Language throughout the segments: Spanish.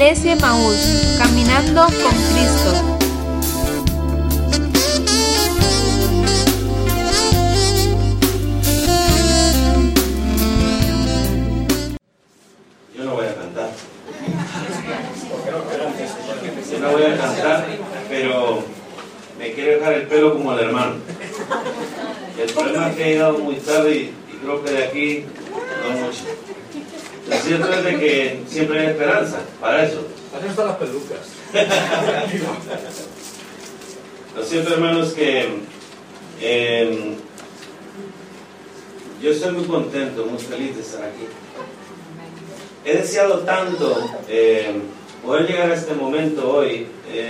Iglesia Emaús, caminando con Cristo. Yo no voy a cantar. Yo no voy a cantar, pero me quiero dejar el pelo como el hermano. El problema es que he llegado muy tarde y creo que de aquí no mucho. Lo cierto es de que siempre hay esperanza para eso. Para eso están las pelucas. Lo cierto, hermanos, que yo estoy muy contento, muy feliz de estar aquí. He deseado tanto poder llegar a este momento hoy.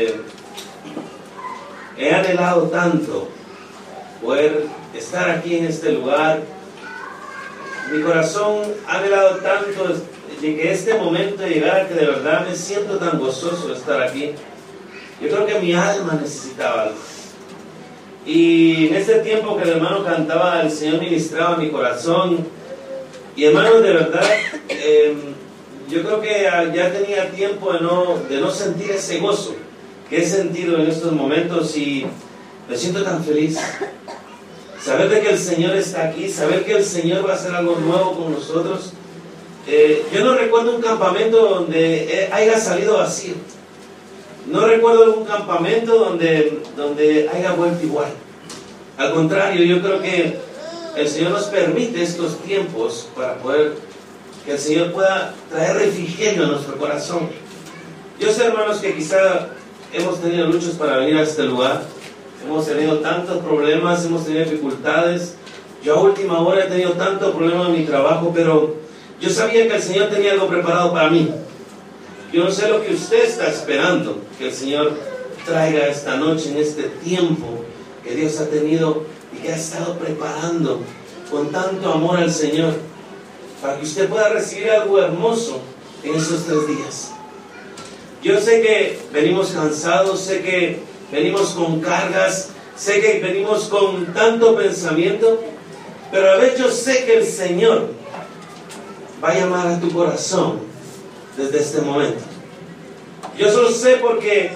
He anhelado tanto poder estar aquí en este lugar. Mi corazón ha anhelado tanto de que este momento llegara, que de verdad me siento tan gozoso de estar aquí. Yo creo que mi alma necesitaba algo. Y en este tiempo que el hermano cantaba, el Señor ministraba mi corazón. Y hermanos, de verdad, yo creo que ya tenía tiempo de no sentir ese gozo que he sentido en estos momentos, y me siento tan feliz. Saber de que el Señor está aquí, saber que el Señor va a hacer algo nuevo con nosotros. Yo no recuerdo un campamento donde haya salido vacío. No recuerdo algún campamento donde haya vuelto igual. Al contrario, yo creo que el Señor nos permite estos tiempos para que el Señor pueda traer refrigerio a nuestro corazón. Yo sé, hermanos, que quizá hemos tenido luchas para venir a este lugar. Hemos tenido tantos problemas, hemos tenido dificultades. Yo a última hora he tenido tantos problemas en mi trabajo, pero yo sabía que el Señor tenía algo preparado para mí. Yo no sé lo que usted está esperando que el Señor traiga esta noche, en este tiempo que Dios ha tenido y que ha estado preparando con tanto amor al Señor, para que usted pueda recibir algo hermoso en esos 3 días. Yo sé que venimos cansados, sé que venimos con cargas, sé que venimos con tanto pensamiento, pero a veces yo sé que el Señor va a llamar a tu corazón desde este momento. Yo solo sé porque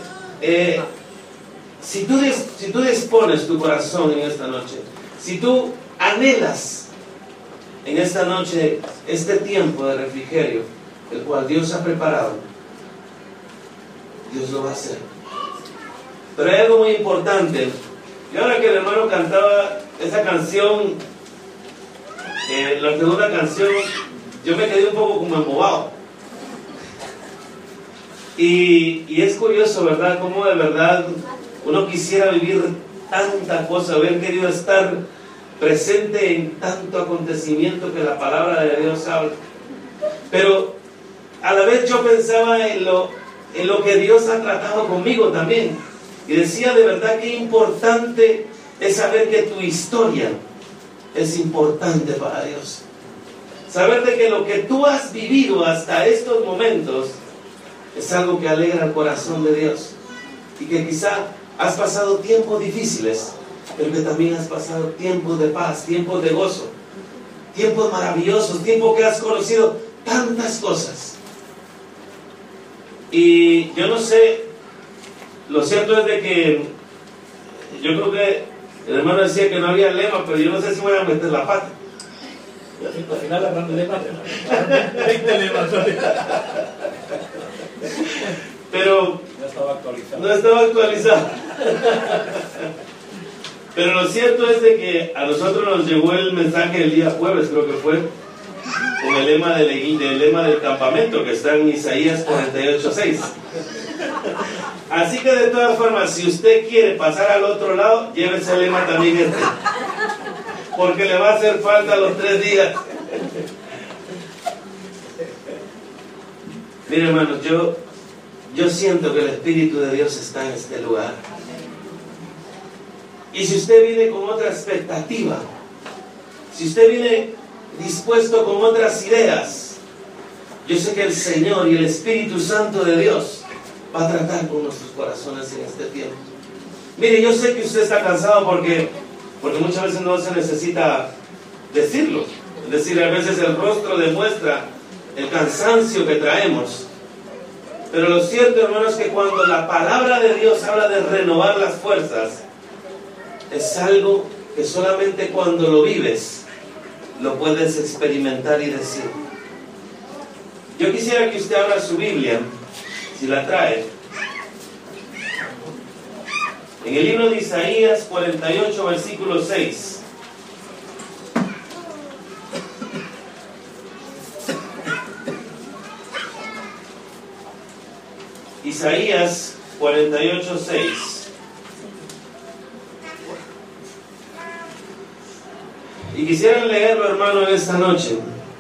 si tú dispones tu corazón en esta noche, si tú anhelas en esta noche este tiempo de refrigerio, el cual Dios ha preparado, Dios lo va a hacer. Pero hay algo muy importante. Y ahora que el hermano cantaba esa canción, la segunda canción, yo me quedé un poco como embobado. Y es curioso, ¿verdad? Cómo de verdad uno quisiera vivir tanta cosa, haber querido estar presente en tanto acontecimiento que la palabra de Dios habla. Pero a la vez yo pensaba en lo que Dios ha tratado conmigo también. Y decía, de verdad que importante es saber que tu historia es importante para Dios. Saber de que lo que tú has vivido hasta estos momentos es algo que alegra el corazón de Dios. Y que quizá has pasado tiempos difíciles, pero que también has pasado tiempos de paz, tiempos de gozo, tiempos maravillosos, tiempos que has conocido tantas cosas. Y yo no sé, lo cierto es de que yo creo que el hermano decía que no había lema, pero yo no sé si voy a meter la pata. Al final hablando de lemas, 20 lemas. Pero no estaba actualizado. No estaba actualizado. Pero lo cierto es de que a nosotros nos llegó el mensaje el día jueves, creo que fue, con el lema del campamento, que está en Isaías 48:6. Así que de todas formas, si usted quiere pasar al otro lado, llévese el lema también porque le va a hacer falta los 3 días. Mire, hermanos, yo siento que el Espíritu de Dios está en este lugar. Y si usted viene con otra expectativa, si usted viene dispuesto con otras ideas, yo sé que el Señor y el Espíritu Santo de Dios va a tratar con nuestros corazones en este tiempo. Mire, yo sé que usted está cansado porque muchas veces no se necesita decirlo. Es decir, a veces el rostro demuestra el cansancio que traemos. Pero lo cierto, hermano, es que cuando la palabra de Dios habla de renovar las fuerzas, es algo que solamente cuando lo vives lo puedes experimentar y decir. Yo quisiera que usted abra su Biblia, si la trae, en el libro de Isaías 48, versículo 6. Isaías 48, 6. Y quisiera leerlo, hermano, en esta noche.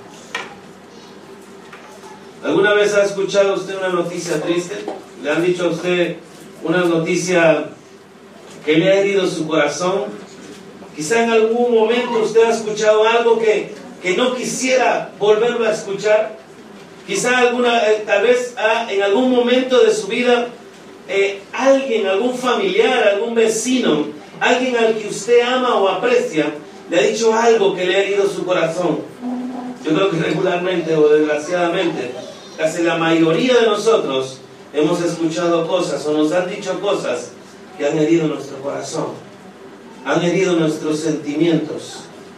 ¿Alguna vez ha escuchado usted una noticia triste? ¿Le han dicho a usted una noticia que le ha herido su corazón? Quizá en algún momento usted ha escuchado algo que no quisiera volverlo a escuchar. Quizá tal vez en algún momento de su vida alguien, algún familiar, algún vecino, alguien al que usted ama o aprecia, le ha dicho algo que le ha herido su corazón. Yo creo que regularmente o desgraciadamente, casi la mayoría de nosotros hemos escuchado cosas o nos han dicho cosas que han herido nuestro corazón, han herido nuestros sentimientos.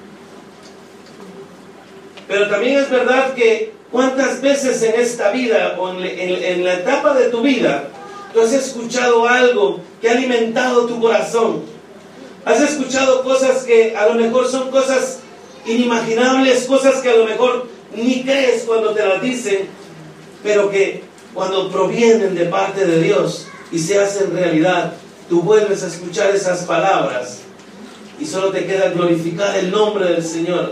Pero también es verdad que ¿cuántas veces en esta vida o en la etapa de tu vida tú has escuchado algo que ha alimentado tu corazón? Has escuchado cosas que a lo mejor son cosas inimaginables, cosas que a lo mejor ni crees cuando te las dicen, pero que cuando provienen de parte de Dios y se hacen realidad, tú vuelves a escuchar esas palabras y solo te queda glorificar el nombre del Señor.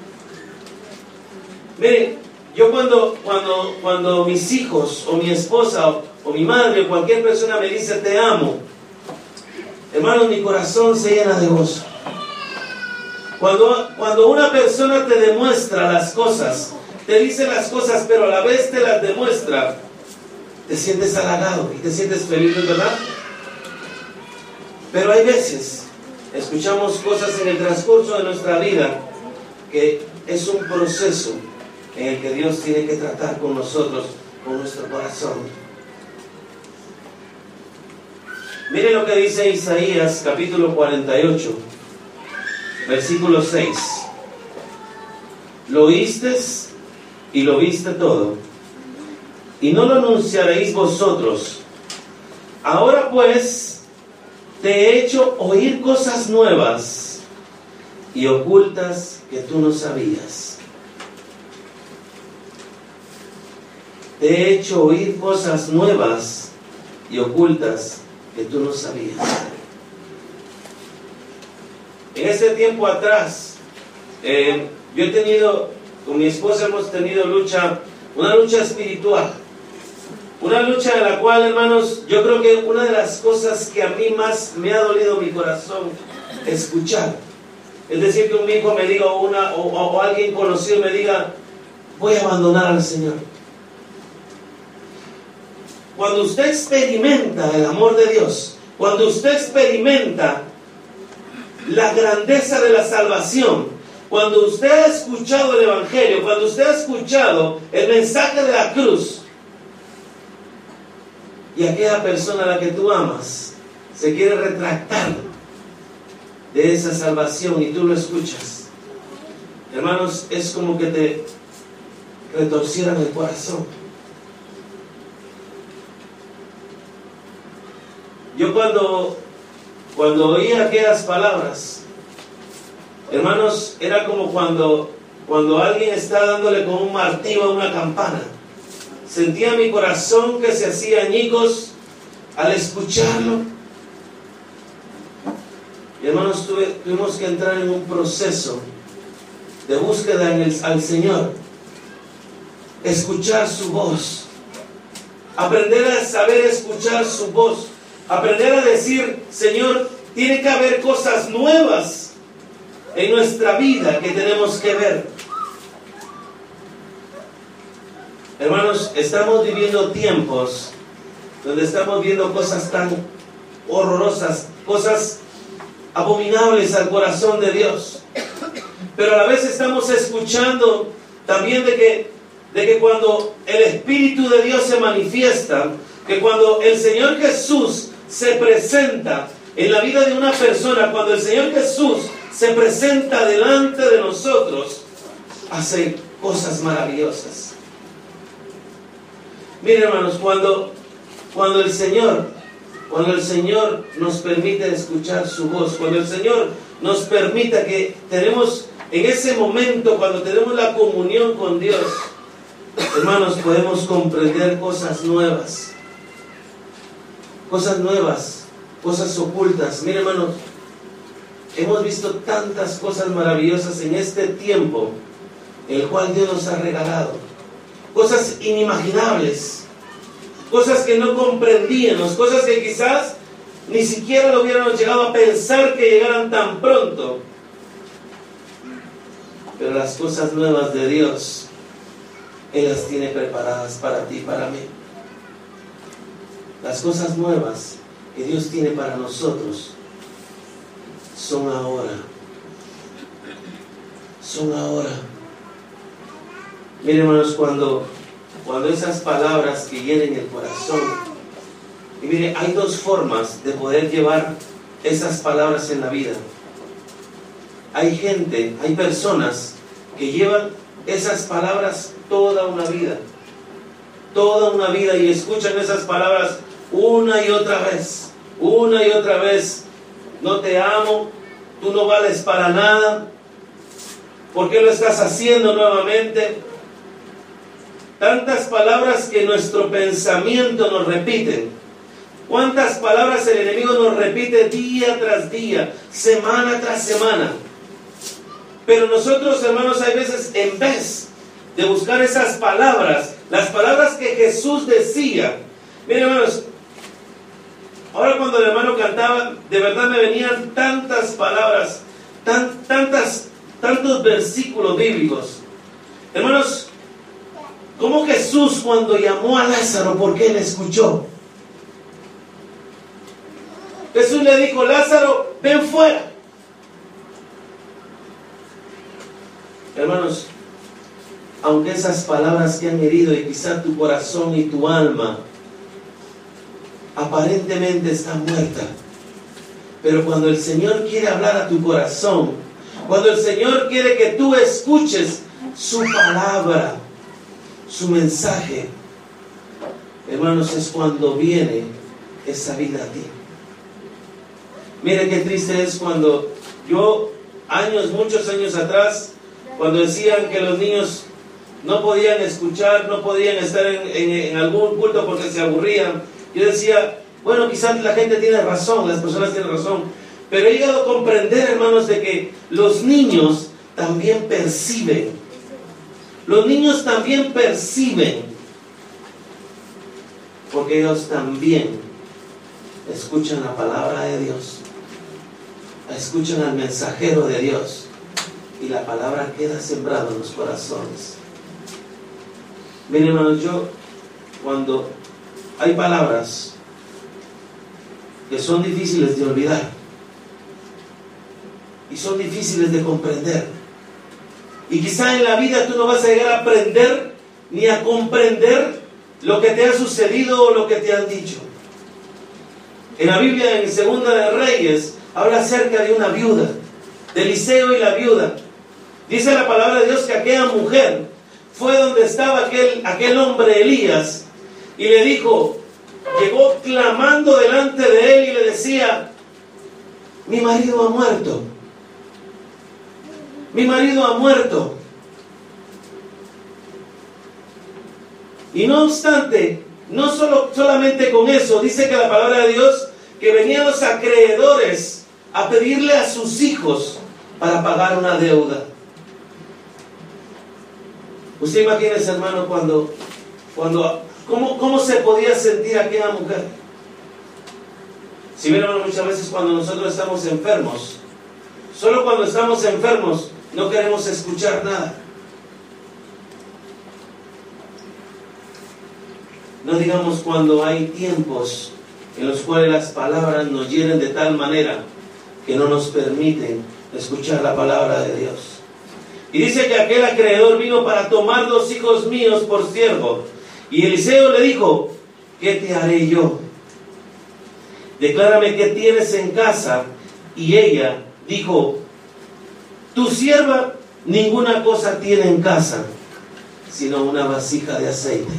Miren, yo cuando mis hijos o mi esposa o mi madre o cualquier persona me dice te amo, hermanos, mi corazón se llena de gozo. Cuando una persona te demuestra las cosas, te dice las cosas, pero a la vez te las demuestra, te sientes halagado y te sientes feliz, ¿verdad? Pero hay veces, escuchamos cosas en el transcurso de nuestra vida que es un proceso en el que Dios tiene que tratar con nosotros, con nuestro corazón. Miren lo que dice Isaías capítulo 48, versículo 6. Lo oísteis y lo viste todo, y no lo anunciaréis vosotros. Ahora pues te he hecho oír cosas nuevas y ocultas que tú no sabías. Te he hecho oír cosas nuevas y ocultas que tú no sabías. En ese tiempo atrás, yo he tenido, con mi esposa hemos tenido una lucha espiritual. Una lucha en la cual, hermanos, yo creo que una de las cosas que a mí más me ha dolido mi corazón escuchar, es decir, que un hijo me diga o alguien conocido me diga, voy a abandonar al Señor. Cuando usted experimenta el amor de Dios, cuando usted experimenta la grandeza de la salvación, cuando usted ha escuchado el Evangelio, cuando usted ha escuchado el mensaje de la cruz, y aquella persona a la que tú amas se quiere retractar de esa salvación y tú lo escuchas, hermanos, es como que te retorcieran el corazón. Yo cuando oía aquellas palabras, hermanos, era como cuando alguien está dándole con un martillo a una campana. Sentía mi corazón que se hacía añicos al escucharlo. Y hermanos, tuvimos que entrar en un proceso de búsqueda al Señor, escuchar su voz, aprender a saber escuchar su voz, aprender a decir, Señor, tiene que haber cosas nuevas en nuestra vida que tenemos que ver. Hermanos, estamos viviendo tiempos donde estamos viendo cosas tan horrorosas, cosas abominables al corazón de Dios. Pero a la vez estamos escuchando también de que de que cuando el Espíritu de Dios se manifiesta, que cuando el Señor Jesús se presenta en la vida de una persona, cuando el Señor Jesús se presenta delante de nosotros, hace cosas maravillosas. Miren, hermanos, cuando el Señor nos permite escuchar su voz, cuando el Señor nos permita que tenemos en ese momento, cuando tenemos la comunión con Dios, hermanos, podemos comprender cosas nuevas, cosas ocultas. Miren, hermanos, hemos visto tantas cosas maravillosas en este tiempo, el cual Dios nos ha regalado, cosas inimaginables, cosas que no comprendíamos, cosas que quizás ni siquiera lo hubiéramos llegado a pensar que llegaran tan pronto. Pero las cosas nuevas de Dios, Él las tiene preparadas para ti y para mí. Las cosas nuevas que Dios tiene para nosotros son ahora. Son ahora. Miren, hermanos, cuando esas palabras que hieren el corazón, y mire, hay dos formas de poder llevar esas palabras en la vida. Hay gente, hay personas que llevan esas palabras toda una vida, y escuchan esas palabras una y otra vez. No te amo, tú no vales para nada, ¿por qué lo estás haciendo nuevamente? Tantas palabras que nuestro pensamiento nos repiten. ¿Cuántas palabras el enemigo nos repite día tras día, semana tras semana? Pero nosotros, hermanos, hay veces, en vez de buscar esas palabras, las palabras que Jesús decía, miren, hermanos, ahora cuando el hermano cantaba, de verdad me venían tantas palabras, tantos versículos bíblicos. Hermanos, como Jesús, cuando llamó a Lázaro, ¿por qué le escuchó? Jesús le dijo: Lázaro, ven fuera. Hermanos, aunque esas palabras te han herido y quizá tu corazón y tu alma aparentemente está muerta, pero cuando el Señor quiere hablar a tu corazón, cuando el Señor quiere que tú escuches su palabra, su mensaje, hermanos, es cuando viene esa vida a ti. Mire qué triste es cuando muchos años atrás, cuando decían que los niños no podían escuchar, no podían estar en algún culto porque se aburrían, yo decía, bueno, quizás la gente tiene razón, las personas tienen razón, pero he llegado a comprender, hermanos, de que los niños también perciben. Los niños también perciben, porque ellos también escuchan la palabra de Dios, escuchan al mensajero de Dios, y la palabra queda sembrada en los corazones. Miren, hermanos, cuando hay palabras que son difíciles de olvidar y son difíciles de comprender, y quizá en la vida tú no vas a llegar a aprender ni a comprender lo que te ha sucedido o lo que te han dicho. En la Biblia, en Segunda de Reyes, habla acerca de una viuda, de Eliseo y la viuda. Dice la palabra de Dios que aquella mujer fue donde estaba aquel hombre Elías, y le dijo, llegó clamando delante de él y le decía: mi marido ha muerto. Mi marido ha muerto. Y no obstante, no solamente con eso, dice que la palabra de Dios, que venían los acreedores a pedirle a sus hijos para pagar una deuda. Usted imagínese, hermano, ¿cómo se podía sentir aquella mujer? Si bien, hermano, muchas veces cuando nosotros estamos enfermos, solo cuando estamos enfermos, no queremos escuchar nada. No digamos cuando hay tiempos en los cuales las palabras nos hieren de tal manera que no nos permiten escuchar la palabra de Dios. Y dice que aquel acreedor vino para tomar 2 hijos míos por siervo. Y Eliseo le dijo: ¿qué te haré yo? Declárame qué tienes en casa. Y ella dijo: tu sierva ninguna cosa tiene en casa, sino una vasija de aceite.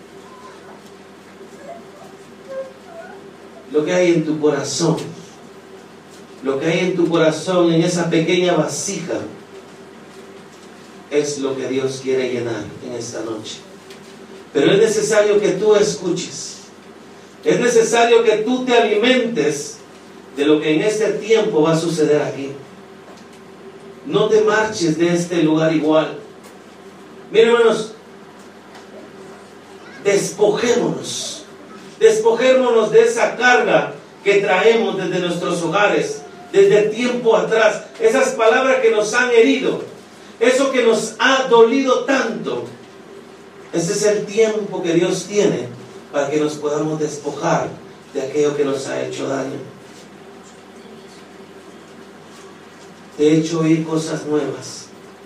Lo que hay en tu corazón, lo que hay en tu corazón, en esa pequeña vasija, es lo que Dios quiere llenar en esta noche. Pero es necesario que tú escuches. Es necesario que tú te alimentes de lo que en este tiempo va a suceder aquí. No te marches de este lugar igual. Miren, hermanos, despojémonos de esa carga que traemos desde nuestros hogares, desde tiempo atrás, esas palabras que nos han herido, eso que nos ha dolido tanto. Ese es el tiempo que Dios tiene para que nos podamos despojar de aquello que nos ha hecho daño. Te he hecho oír cosas nuevas.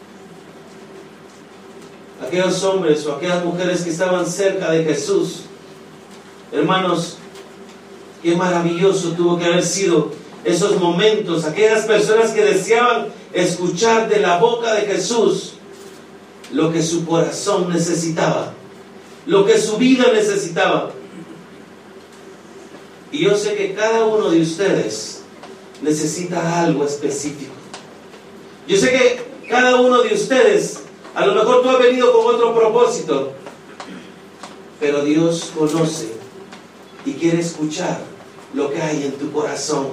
Aquellos hombres o aquellas mujeres que estaban cerca de Jesús, hermanos, qué maravilloso tuvo que haber sido esos momentos. Aquellas personas que deseaban escuchar de la boca de Jesús lo que su corazón necesitaba, lo que su vida necesitaba. Y yo sé que cada uno de ustedes necesita algo específico. Yo sé que cada uno de ustedes, a lo mejor tú has venido con otro propósito, pero Dios conoce y quiere escuchar lo que hay en tu corazón.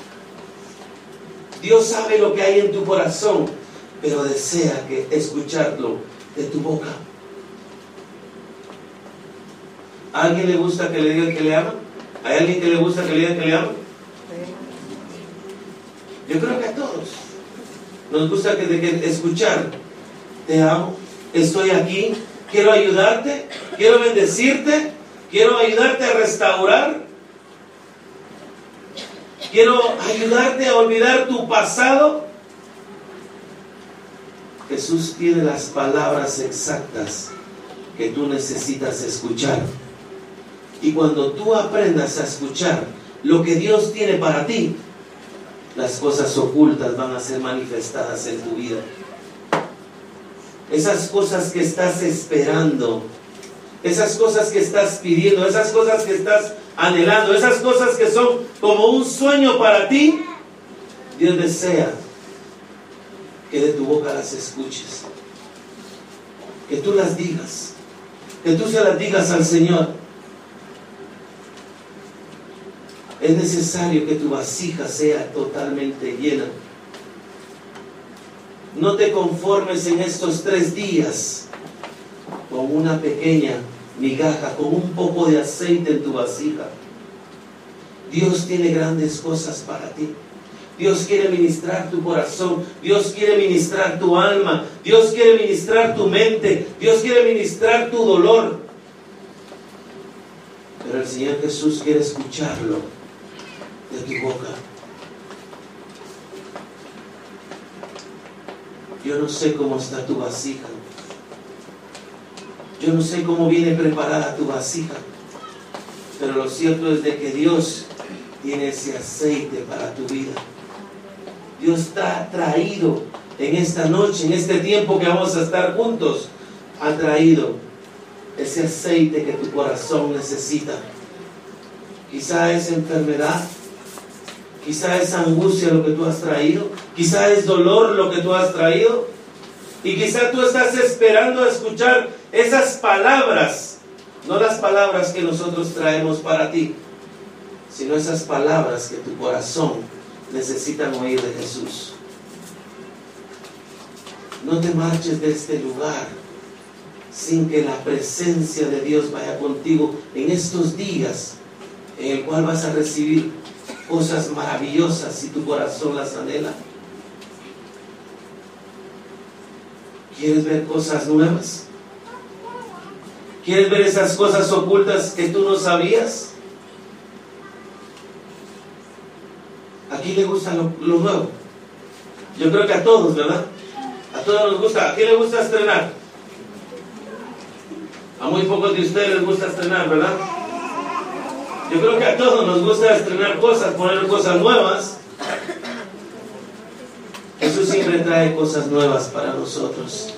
Dios sabe lo que hay en tu corazón, pero desea escucharlo de tu boca. ¿A alguien le gusta que le digan que le aman? ¿Hay alguien que le gusta que le digan que le aman? Yo creo que a todos nos gusta que escuchar: te amo, estoy aquí, quiero ayudarte, quiero bendecirte, quiero ayudarte a restaurar, quiero ayudarte a olvidar tu pasado. Jesús tiene las palabras exactas que tú necesitas escuchar. Y cuando tú aprendas a escuchar lo que Dios tiene para ti, las cosas ocultas van a ser manifestadas en tu vida. Esas cosas que estás esperando, esas cosas que estás pidiendo, esas cosas que estás anhelando, esas cosas que son como un sueño para ti, Dios desea que de tu boca las escuches, que tú las digas, que tú se las digas al Señor. Es necesario que tu vasija sea totalmente llena. No te conformes en estos 3 días con una pequeña migaja, con un poco de aceite en tu vasija. Dios tiene grandes cosas para ti. Dios quiere ministrar tu corazón. Dios quiere ministrar tu alma. Dios quiere ministrar tu mente. Dios quiere ministrar tu dolor. Pero el Señor Jesús quiere escucharlo de tu boca. Yo no sé cómo está tu vasija. Yo no sé cómo viene preparada tu vasija. Pero lo cierto es de que Dios tiene ese aceite para tu vida. Dios está traído en esta noche, en este tiempo que vamos a estar juntos, ha traído ese aceite que tu corazón necesita. Quizá es enfermedad, quizá es angustia lo que tú has traído, quizá es dolor lo que tú has traído, y quizá tú estás esperando a escuchar esas palabras, no las palabras que nosotros traemos para ti, sino esas palabras que tu corazón necesitan oír de Jesús. No te marches de este lugar sin que la presencia de Dios vaya contigo en estos días en el cual vas a recibir cosas maravillosas si tu corazón las anhela. ¿Quieres ver cosas nuevas? ¿Quieres ver esas cosas ocultas que tú no sabías? ¿A quién le gusta lo nuevo? Yo creo que a todos, ¿verdad? A todos nos gusta. ¿A quién le gusta estrenar? A muy pocos de ustedes les gusta estrenar, ¿verdad? Yo creo que a todos nos gusta estrenar cosas, poner cosas nuevas. Jesús siempre trae cosas nuevas para nosotros.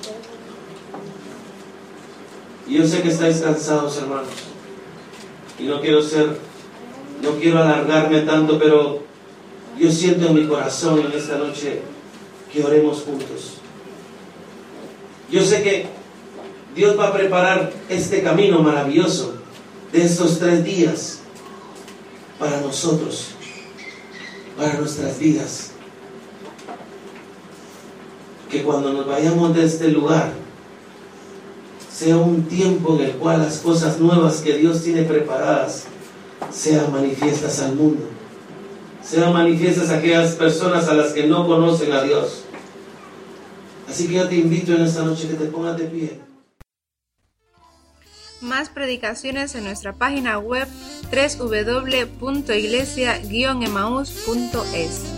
Y yo sé que estáis cansados, hermanos. Y no quiero alargarme tanto, pero yo siento en mi corazón en esta noche que oremos juntos. Yo sé que Dios va a preparar este camino maravilloso de estos 3 días para nosotros, para nuestras vidas. Que cuando nos vayamos de este lugar, sea un tiempo en el cual las cosas nuevas que Dios tiene preparadas sean manifiestas al mundo, sean manifiestas a aquellas personas a las que no conocen a Dios. Así que yo te invito en esta noche que te pongas de pie. Más predicaciones en nuestra página web www.iglesia-emaus.es.